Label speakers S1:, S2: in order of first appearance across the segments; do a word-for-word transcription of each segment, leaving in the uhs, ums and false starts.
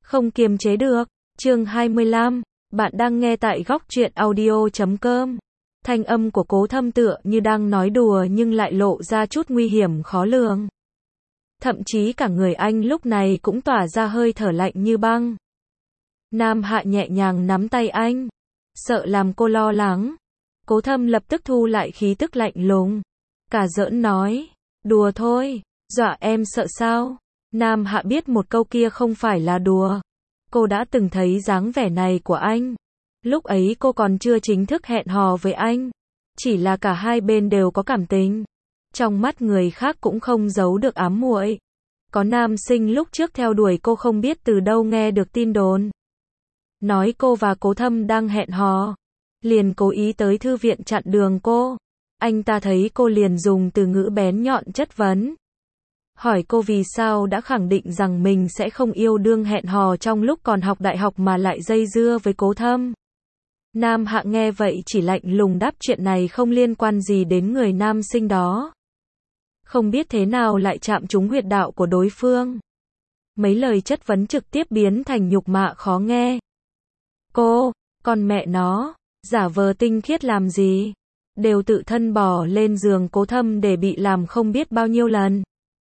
S1: Không kiềm chế được. Chương hai mươi lăm. Bạn đang nghe tại góc truyện audio chấm com. Thanh âm của Cố Thâm tựa như đang nói đùa nhưng lại lộ ra chút nguy hiểm khó lường. Thậm chí cả người anh lúc này cũng tỏa ra hơi thở lạnh như băng. Nam Hạ nhẹ nhàng nắm tay anh, sợ làm cô lo lắng. Cố Thâm lập tức thu lại khí tức lạnh lùng, cả giỡn nói, đùa thôi, dọa em sợ sao? Nam Hạ biết một câu kia không phải là đùa. Cô đã từng thấy dáng vẻ này của anh. Lúc ấy cô còn chưa chính thức hẹn hò với anh. Chỉ là cả hai bên đều có cảm tình. Trong mắt người khác cũng không giấu được ám muội. Có nam sinh lúc trước theo đuổi cô không biết từ đâu nghe được tin đồn. Nói cô và Cố Thâm đang hẹn hò. Liền cố ý tới thư viện chặn đường cô. Anh ta thấy cô liền dùng từ ngữ bén nhọn chất vấn. Hỏi cô vì sao đã khẳng định rằng mình sẽ không yêu đương hẹn hò trong lúc còn học đại học mà lại dây dưa với Cố Thâm. Nam Hạ nghe vậy chỉ lạnh lùng đáp chuyện này không liên quan gì đến người nam sinh đó. Không biết thế nào lại chạm trúng huyệt đạo của đối phương. Mấy lời chất vấn trực tiếp biến thành nhục mạ khó nghe. Cô, con mẹ nó, giả vờ tinh khiết làm gì? Đều tự thân bỏ lên giường Cố Thâm để bị làm không biết bao nhiêu lần.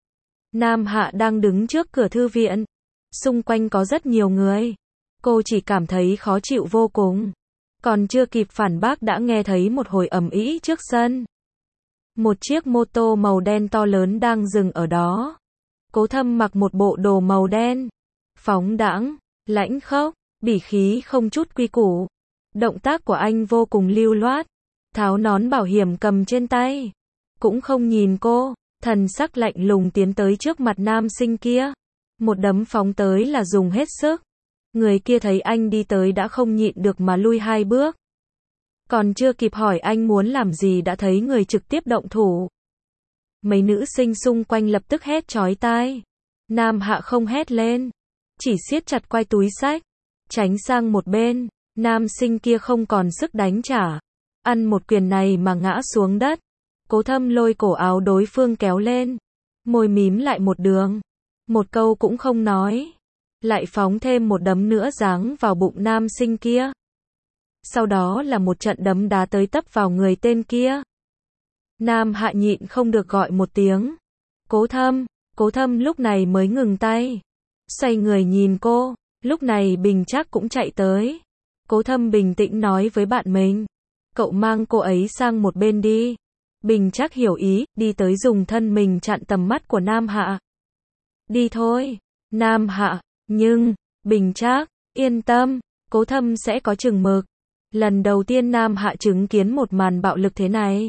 S1: Nam Hạ đang đứng trước cửa thư viện. Xung quanh có rất nhiều người. Cô chỉ cảm thấy khó chịu vô cùng. Còn chưa kịp phản bác đã nghe thấy một hồi ầm ĩ trước sân. Một chiếc mô tô màu đen to lớn đang dừng ở đó. Cố Thâm mặc một bộ đồ màu đen. Phóng đãng, lãnh khốc, bỉ khí không chút quy củ. Động tác của anh vô cùng lưu loát. Tháo nón bảo hiểm cầm trên tay. Cũng không nhìn cô. Thần sắc lạnh lùng tiến tới trước mặt nam sinh kia. Một đấm phóng tới là dùng hết sức. Người kia thấy anh đi tới đã không nhịn được mà lui hai bước. Còn chưa kịp hỏi anh muốn làm gì đã thấy người trực tiếp động thủ. Mấy nữ sinh xung quanh lập tức hét chói tai. Nam Hạ không hét lên. Chỉ siết chặt quai túi xách. Tránh sang một bên. Nam sinh kia không còn sức đánh trả. Ăn một quyền này mà ngã xuống đất. Cố Thâm lôi cổ áo đối phương kéo lên. Môi mím lại một đường. Một câu cũng không nói. Lại phóng thêm một đấm nữa giáng vào bụng nam sinh kia. Sau đó là một trận đấm đá tới tấp vào người tên kia. Nam Hạ nhịn không được gọi một tiếng. Cố Thâm, Cố Thâm lúc này mới ngừng tay. Xoay người nhìn cô, lúc này Bình Trác cũng chạy tới. Cố Thâm bình tĩnh nói với bạn mình. Cậu mang cô ấy sang một bên đi. Bình Trác hiểu ý, đi tới dùng thân mình chặn tầm mắt của Nam Hạ. Đi thôi, Nam Hạ, nhưng, Bình Trác, yên tâm, Cố Thâm sẽ có chừng mực. Lần đầu tiên Nam Hạ chứng kiến một màn bạo lực thế này.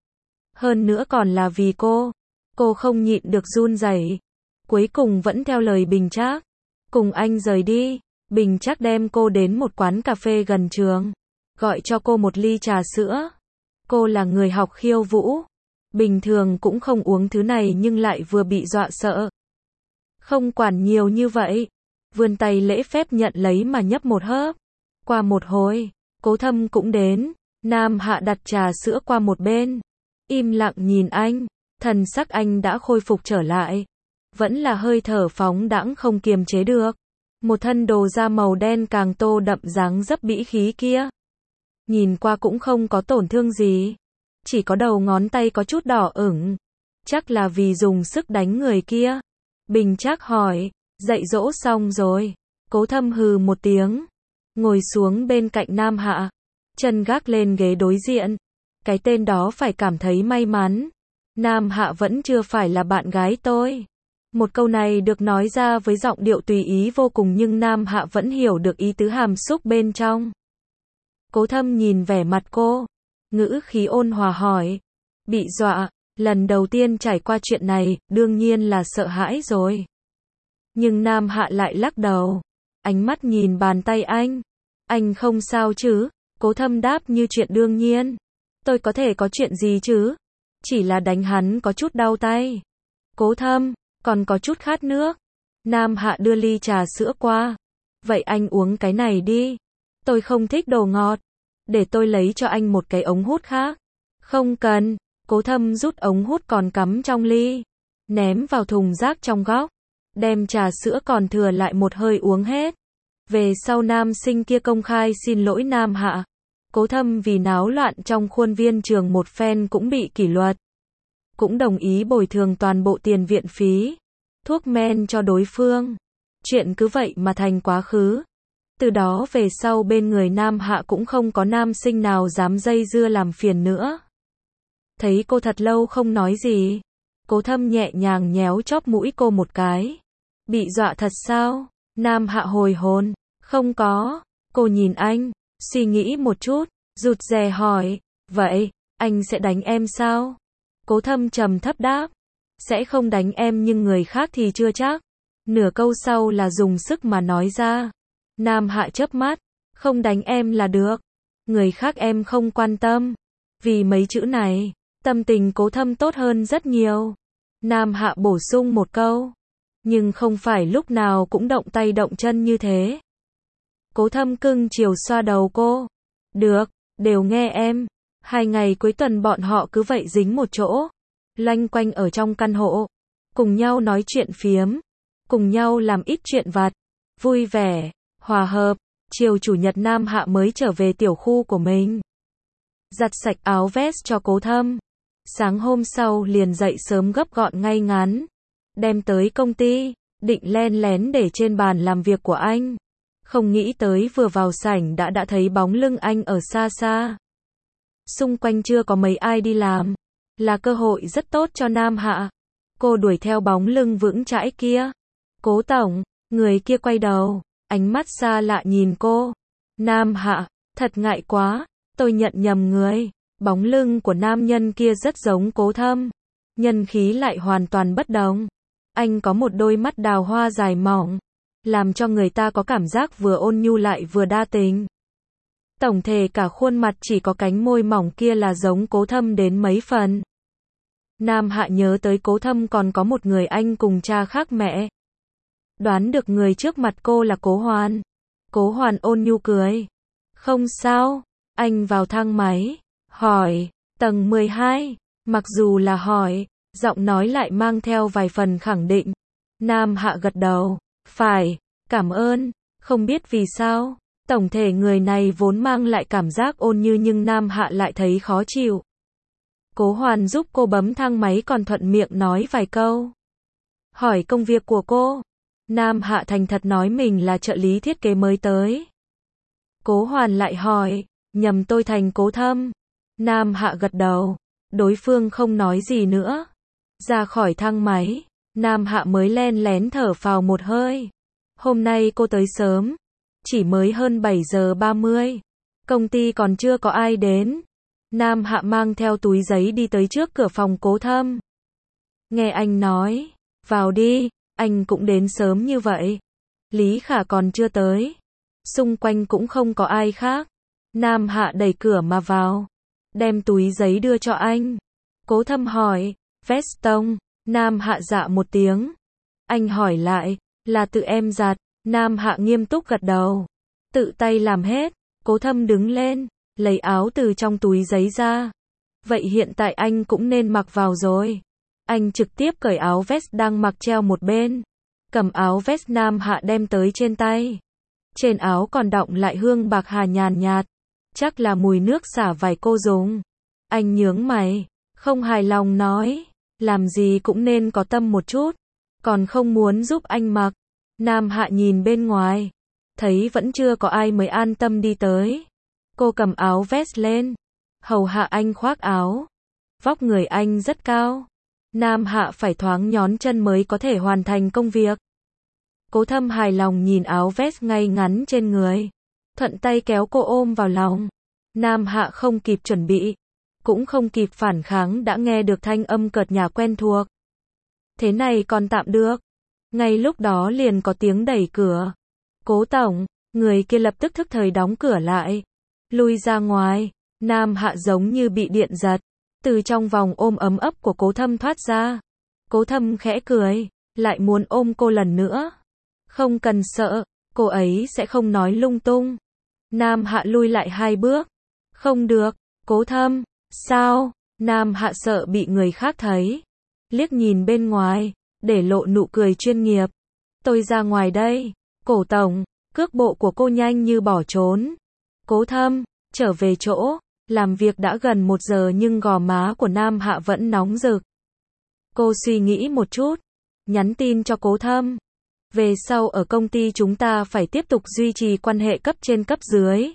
S1: Hơn nữa còn là vì cô. Cô không nhịn được run rẩy. Cuối cùng vẫn theo lời Bình Trác. Cùng anh rời đi. Bình Trác đem cô đến một quán cà phê gần trường. Gọi cho cô một ly trà sữa. Cô là người học khiêu vũ. Bình thường cũng không uống thứ này nhưng lại vừa bị dọa sợ. Không quản nhiều như vậy. Vươn tay lễ phép nhận lấy mà nhấp một hớp. Qua một hồi, Cố Thâm cũng đến. Nam Hạ đặt trà sữa qua một bên. Im lặng nhìn anh. Thần sắc anh đã khôi phục trở lại. Vẫn là hơi thở phóng đãng không kiềm chế được. Một thân đồ da màu đen càng tô đậm dáng dấp bỉ khí kia. Nhìn qua cũng không có tổn thương gì. Chỉ có đầu ngón tay có chút đỏ ửng. Chắc là vì dùng sức đánh người kia. Bình Trác hỏi, dạy dỗ xong rồi. Cố Thâm hừ một tiếng. Ngồi xuống bên cạnh Nam Hạ. Chân gác lên ghế đối diện. Cái tên đó phải cảm thấy may mắn. Nam Hạ vẫn chưa phải là bạn gái tôi. Một câu này được nói ra với giọng điệu tùy ý vô cùng nhưng Nam Hạ vẫn hiểu được ý tứ hàm xúc bên trong. Cố Thâm nhìn vẻ mặt cô. Ngữ khí ôn hòa hỏi. Bị dọa. Lần đầu tiên trải qua chuyện này, đương nhiên là sợ hãi rồi. Nhưng Nam Hạ lại lắc đầu. Ánh mắt nhìn bàn tay anh. Anh không sao chứ? Cố Thâm đáp như chuyện đương nhiên. Tôi có thể có chuyện gì chứ? Chỉ là đánh hắn có chút đau tay. Cố Thâm, còn có chút khát nước. Nam Hạ đưa ly trà sữa qua. Vậy anh uống cái này đi. Tôi không thích đồ ngọt. Để tôi lấy cho anh một cái ống hút khác. Không cần. Cố Thâm rút ống hút còn cắm trong ly. Ném vào thùng rác trong góc. Đem trà sữa còn thừa lại một hơi uống hết. Về sau nam sinh kia công khai xin lỗi Nam Hạ. Cố Thâm vì náo loạn trong khuôn viên trường một phen cũng bị kỷ luật. Cũng đồng ý bồi thường toàn bộ tiền viện phí, thuốc men cho đối phương. Chuyện cứ vậy mà thành quá khứ. Từ đó về sau bên người Nam Hạ cũng không có nam sinh nào dám dây dưa làm phiền nữa. Thấy cô thật lâu không nói gì, Cố Thâm nhẹ nhàng nhéo chóp mũi cô một cái. Bị dọa thật sao? Nam Hạ hồi hồn. Không có. Cô nhìn anh, suy nghĩ một chút, rụt rè hỏi. Vậy, anh sẽ đánh em sao? Cố Thâm trầm thấp đáp. Sẽ không đánh em nhưng người khác thì chưa chắc. Nửa câu sau là dùng sức mà nói ra. Nam Hạ chớp mắt. Không đánh em là được. Người khác em không quan tâm. Vì mấy chữ này, tâm tình Cố Thâm tốt hơn rất nhiều. Nam Hạ bổ sung một câu. Nhưng không phải lúc nào cũng động tay động chân như thế. Cố Thâm cưng chiều xoa đầu cô. Được, đều nghe em. Hai ngày cuối tuần bọn họ cứ vậy dính một chỗ. Loanh quanh ở trong căn hộ. Cùng nhau nói chuyện phiếm. Cùng nhau làm ít chuyện vặt. Vui vẻ, hòa hợp. Chiều chủ nhật Nam Hạ mới trở về tiểu khu của mình. Giặt sạch áo vest cho Cố Thâm. Sáng hôm sau liền dậy sớm gấp gọn ngay ngắn. Đem tới công ty, định len lén để trên bàn làm việc của anh. Không nghĩ tới vừa vào sảnh đã đã thấy bóng lưng anh ở xa xa. Xung quanh chưa có mấy ai đi làm. Là cơ hội rất tốt cho Nam Hạ. Cô đuổi theo bóng lưng vững chãi kia. Cố tổng, người kia quay đầu, ánh mắt xa lạ nhìn cô. Nam Hạ, thật ngại quá, tôi nhận nhầm người. Bóng lưng của nam nhân kia rất giống Cố Thâm. Nhân khí lại hoàn toàn bất đồng. Anh có một đôi mắt đào hoa dài mỏng, làm cho người ta có cảm giác vừa ôn nhu lại vừa đa tình. Tổng thể cả khuôn mặt chỉ có cánh môi mỏng kia là giống Cố Thâm đến mấy phần. Nam Hạ nhớ tới Cố Thâm còn có một người anh cùng cha khác mẹ. Đoán được người trước mặt cô là Cố Hoàn. Cố Hoàn ôn nhu cười. Không sao, anh vào thang máy, hỏi, tầng mười hai, mặc dù là hỏi, giọng nói lại mang theo vài phần khẳng định. Nam Hạ gật đầu, phải, cảm ơn, không biết vì sao, tổng thể người này vốn mang lại cảm giác ôn nhu nhưng Nam Hạ lại thấy khó chịu. Cố Hoàn giúp cô bấm thang máy còn thuận miệng nói vài câu. Hỏi công việc của cô. Nam Hạ thành thật nói mình là trợ lý thiết kế mới tới. Cố Hoàn lại hỏi, nhầm tôi thành Cố Thâm. Nam Hạ gật đầu, đối phương không nói gì nữa. Ra khỏi thang máy, Nam Hạ mới len lén thở phào một hơi. Hôm nay cô tới sớm, chỉ mới hơn bảy giờ ba mươi. Công ty còn chưa có ai đến. Nam Hạ mang theo túi giấy đi tới trước cửa phòng Cố Thâm. Nghe anh nói, vào đi, anh cũng đến sớm như vậy. Lý Khả còn chưa tới. Xung quanh cũng không có ai khác. Nam Hạ đẩy cửa mà vào, đem túi giấy đưa cho anh. Cố Thâm hỏi, veston. Nam Hạ dạ một tiếng. Anh hỏi lại, là tự em giặt. Nam Hạ nghiêm túc gật đầu. Tự tay làm hết. Cố Thâm đứng lên, lấy áo từ trong túi giấy ra. Vậy hiện tại anh cũng nên mặc vào rồi. Anh trực tiếp cởi áo vest đang mặc treo một bên. Cầm áo vest Nam Hạ đem tới trên tay. Trên áo còn đọng lại hương bạc hà nhàn nhạt. Chắc là mùi nước xả vải cô dùng. Anh nhướng mày, không hài lòng nói. Làm gì cũng nên có tâm một chút. Còn không muốn giúp anh mặc. Nam Hạ nhìn bên ngoài. Thấy vẫn chưa có ai mới an tâm đi tới. Cô cầm áo vest lên. Hầu hạ anh khoác áo. Vóc người anh rất cao. Nam Hạ phải thoáng nhón chân mới có thể hoàn thành công việc. Cố Thâm hài lòng nhìn áo vest ngay ngắn trên người. Thuận tay kéo cô ôm vào lòng. Nam Hạ không kịp chuẩn bị. Cũng không kịp phản kháng đã nghe được thanh âm cợt nhả quen thuộc. Thế này còn tạm được. Ngay lúc đó liền có tiếng đẩy cửa. Cố tổng, người kia lập tức thức thời đóng cửa lại. Lui ra ngoài. Nam Hạ giống như bị điện giật. Từ trong vòng ôm ấm ấp của Cố Thâm thoát ra. Cố Thâm khẽ cười. Lại muốn ôm cô lần nữa. Không cần sợ. Cô ấy sẽ không nói lung tung. Nam Hạ lui lại hai bước. Không được. Cố Thâm. Sao? Nam Hạ sợ bị người khác thấy. Liếc nhìn bên ngoài. Để lộ nụ cười chuyên nghiệp. Tôi ra ngoài đây. Cổ tổng. Cước bộ của cô nhanh như bỏ trốn. Cố Thâm, trở về chỗ, làm việc đã gần một giờ nhưng gò má của Nam Hạ vẫn nóng rực. Cô suy nghĩ một chút, nhắn tin cho Cố Thâm. Về sau ở công ty chúng ta phải tiếp tục duy trì quan hệ cấp trên cấp dưới.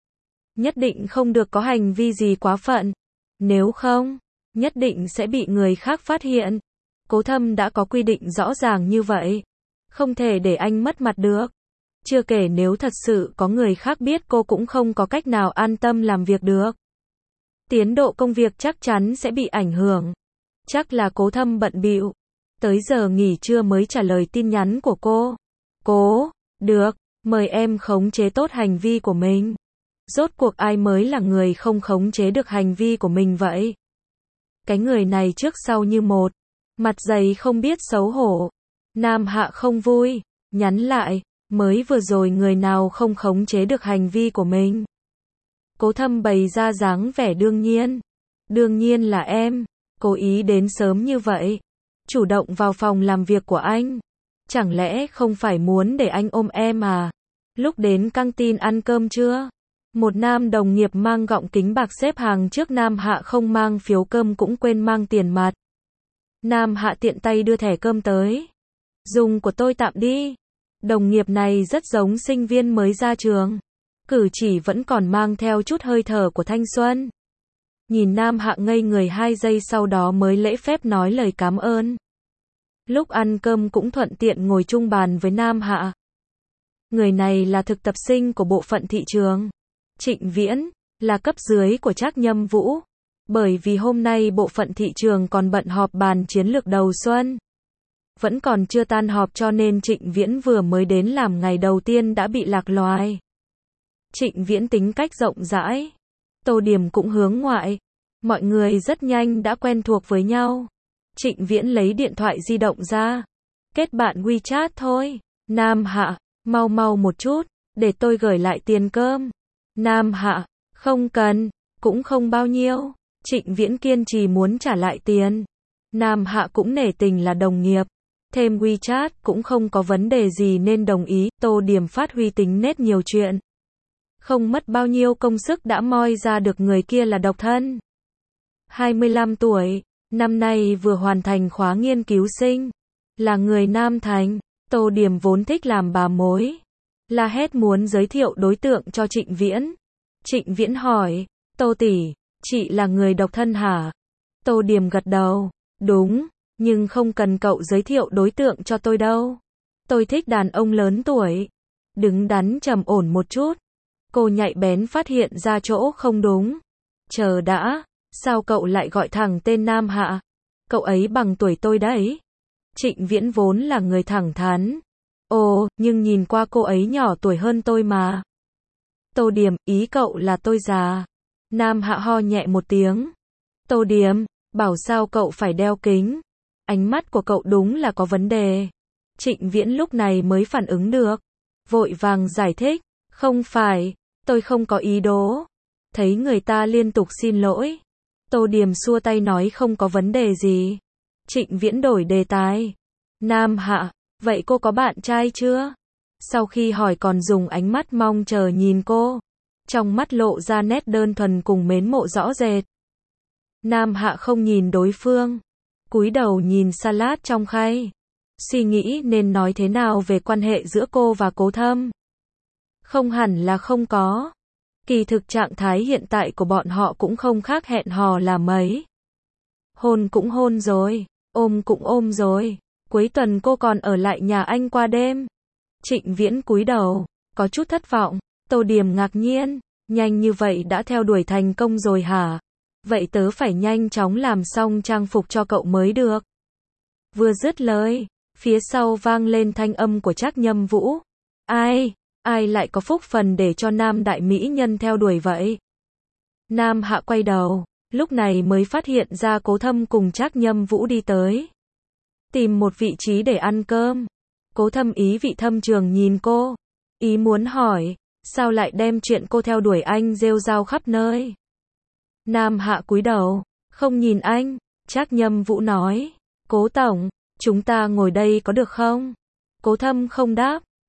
S1: Nhất định không được có hành vi gì quá phận. Nếu không, nhất định sẽ bị người khác phát hiện. Cố Thâm đã có quy định rõ ràng như vậy. Không thể để anh mất mặt được. Chưa kể nếu thật sự có người khác biết cô cũng không có cách nào an tâm làm việc được. Tiến độ công việc chắc chắn sẽ bị ảnh hưởng. Chắc là Cố Thâm bận bịu. Tới giờ nghỉ trưa mới trả lời tin nhắn của cô. Cố, được, mời em khống chế tốt hành vi của mình. Rốt cuộc ai mới là người không khống chế được hành vi của mình vậy? Cái người này trước sau như một. Mặt dày không biết xấu hổ. Nam Hạ không vui, nhắn lại, mới vừa rồi người nào không khống chế được hành vi của mình. Cố Thâm bày ra dáng vẻ đương nhiên. Đương nhiên là em, cố ý đến sớm như vậy. Chủ động vào phòng làm việc của anh. Chẳng lẽ không phải muốn để anh ôm em à? Lúc đến căng tin ăn cơm chưa? Một nam đồng nghiệp mang gọng kính bạc xếp hàng trước Nam Hạ không mang phiếu cơm cũng quên mang tiền mặt. Nam Hạ tiện tay đưa thẻ cơm tới. Dùng của tôi tạm đi. Đồng nghiệp này rất giống sinh viên mới ra trường. Cử chỉ vẫn còn mang theo chút hơi thở của thanh xuân. Nhìn Nam Hạ ngây người hai giây sau đó mới lễ phép nói lời cảm ơn. Lúc ăn cơm cũng thuận tiện ngồi chung bàn với Nam Hạ. Người này là thực tập sinh của bộ phận thị trường. Trịnh Viễn, là cấp dưới của Trác Nhâm Vũ. Bởi vì hôm nay bộ phận thị trường còn bận họp bàn chiến lược đầu xuân. Vẫn còn chưa tan họp cho nên Trịnh Viễn vừa mới đến làm ngày đầu tiên đã bị lạc loài. Trịnh Viễn tính cách rộng rãi. Tô Điểm cũng hướng ngoại. Mọi người rất nhanh đã quen thuộc với nhau. Trịnh Viễn lấy điện thoại di động ra. Kết bạn WeChat thôi. Nam Hạ, mau mau một chút, để tôi gửi lại tiền cơm. Nam Hạ, không cần, cũng không bao nhiêu. Trịnh Viễn kiên trì muốn trả lại tiền. Nam Hạ cũng nể tình là đồng nghiệp. Thêm WeChat cũng không có vấn đề gì nên đồng ý. Tô Điểm phát huy tính nết nhiều chuyện. Không mất bao nhiêu công sức đã moi ra được người kia là độc thân. hai mươi lăm tuổi, năm nay vừa hoàn thành khóa nghiên cứu sinh. Là người Nam Thành. Tô Điểm vốn thích làm bà mối. La hét muốn giới thiệu đối tượng cho Trịnh Viễn. Trịnh Viễn hỏi, Tô tỷ, chị là người độc thân hả? Tô Điểm gật đầu, đúng, nhưng không cần cậu giới thiệu đối tượng cho tôi đâu. Tôi thích đàn ông lớn tuổi. Đứng đắn trầm ổn một chút. Cô nhạy bén phát hiện ra chỗ không đúng. Chờ đã, sao cậu lại gọi thẳng tên Nam Hạ? Cậu ấy bằng tuổi tôi đấy. Trịnh Viễn vốn là người thẳng thắn. Ồ, nhưng nhìn qua cô ấy nhỏ tuổi hơn tôi mà. Tô Điểm, ý cậu là tôi già. Nam Hạ ho nhẹ một tiếng. Tô Điểm, bảo sao cậu phải đeo kính. Ánh mắt của cậu đúng là có vấn đề. Trịnh Viễn lúc này mới phản ứng được. Vội vàng giải thích. Không phải, tôi không có ý đồ. Thấy người ta liên tục xin lỗi. Tô Điểm xua tay nói không có vấn đề gì. Trịnh Viễn đổi đề tài. Nam Hạ, vậy cô có bạn trai chưa? Sau khi hỏi còn dùng ánh mắt mong chờ nhìn cô. Trong mắt lộ ra nét đơn thuần cùng mến mộ rõ rệt. Nam Hạ không nhìn đối phương. Cúi đầu nhìn salad trong khay. Suy nghĩ nên nói thế nào về quan hệ giữa cô và Cố Thâm. Không hẳn là không có. Kỳ thực trạng thái hiện tại của bọn họ cũng không khác hẹn hò là mấy. Hôn cũng hôn rồi. Ôm cũng ôm rồi. Cuối tuần cô còn ở lại nhà anh qua đêm. Trịnh Viễn cúi đầu, có chút thất vọng. Tô Điểm ngạc nhiên, nhanh như vậy đã theo đuổi thành công rồi hả? Vậy tớ phải nhanh chóng làm xong trang phục cho cậu mới được. Vừa dứt lời, phía sau vang lên thanh âm của Trác Nhâm Vũ. Ai, ai lại có phúc phần để cho nam đại mỹ nhân theo đuổi vậy? Nam Hạ quay đầu, lúc này mới phát hiện ra Cố Thâm cùng Trác Nhâm Vũ đi tới. Tìm một vị trí để ăn cơm. Cố Thâm ý vị thâm trường nhìn cô. Ý muốn hỏi, sao lại đem chuyện cô theo đuổi anh rêu rao khắp nơi? Nam Hạ cúi đầu, không nhìn anh. Trác Nhâm Vũ nói, Cố tổng, chúng ta ngồi đây có được không? Cố Thâm không đáp,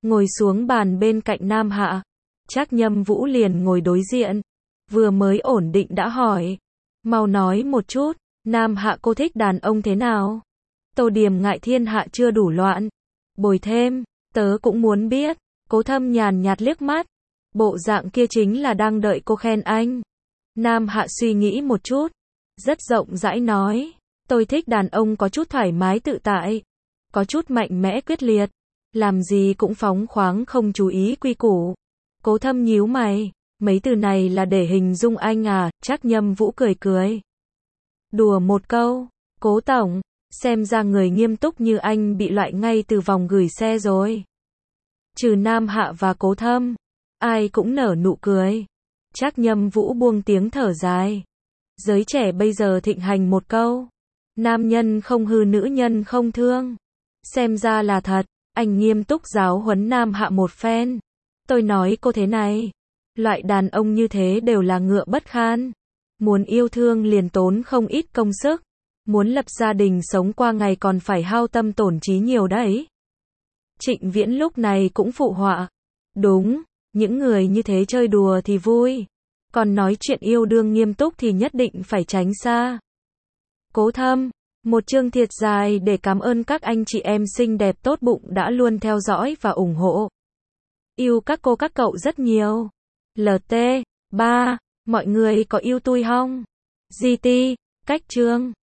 S1: ngồi xuống bàn bên cạnh Nam Hạ. Trác Nhâm Vũ liền ngồi đối diện, vừa mới ổn định đã hỏi. Mau nói một chút, Nam Hạ cô thích đàn ông thế nào? Tô Điềm ngại thiên hạ chưa đủ loạn. Bồi thêm, tớ cũng muốn biết. Cố Thâm nhàn nhạt liếc mắt. Bộ dạng kia chính là đang đợi cô khen anh. Nam Hạ suy nghĩ một chút, rất rộng rãi nói. Tôi thích đàn ông có chút thoải mái tự tại, có chút mạnh mẽ quyết liệt, làm gì cũng phóng khoáng không chú ý quy củ. Cố Thâm nhíu mày, mấy từ này là để hình dung anh à? Trác Nhâm Vũ cười cười. Đùa một câu, Cố tổng, xem ra người nghiêm túc như anh bị loại ngay từ vòng gửi xe rồi. Trừ Nam Hạ và Cố Thâm, ai cũng nở nụ cười. Trác Nhâm Vũ buông tiếng thở dài. Giới trẻ bây giờ thịnh hành một câu, nam nhân không hư nữ nhân không thương. Xem ra là thật, anh nghiêm túc giáo huấn Nam Hạ một phen. Tôi nói cô thế này, loại đàn ông như thế đều là ngựa bất khan. Muốn yêu thương liền tốn không ít công sức, muốn lập gia đình sống qua ngày còn phải hao tâm tổn trí nhiều đấy. Trịnh Viễn lúc này cũng phụ họa. Đúng, những người như thế chơi đùa thì vui, còn nói chuyện yêu đương nghiêm túc thì nhất định phải tránh xa. Cố Thâm, một chương thiệt dài để cảm ơn các anh chị em xinh đẹp tốt bụng đã luôn theo dõi và ủng hộ. Yêu các cô các cậu rất nhiều. lờ tê, ba, mọi người có yêu tôi không? giê tê, cách chương.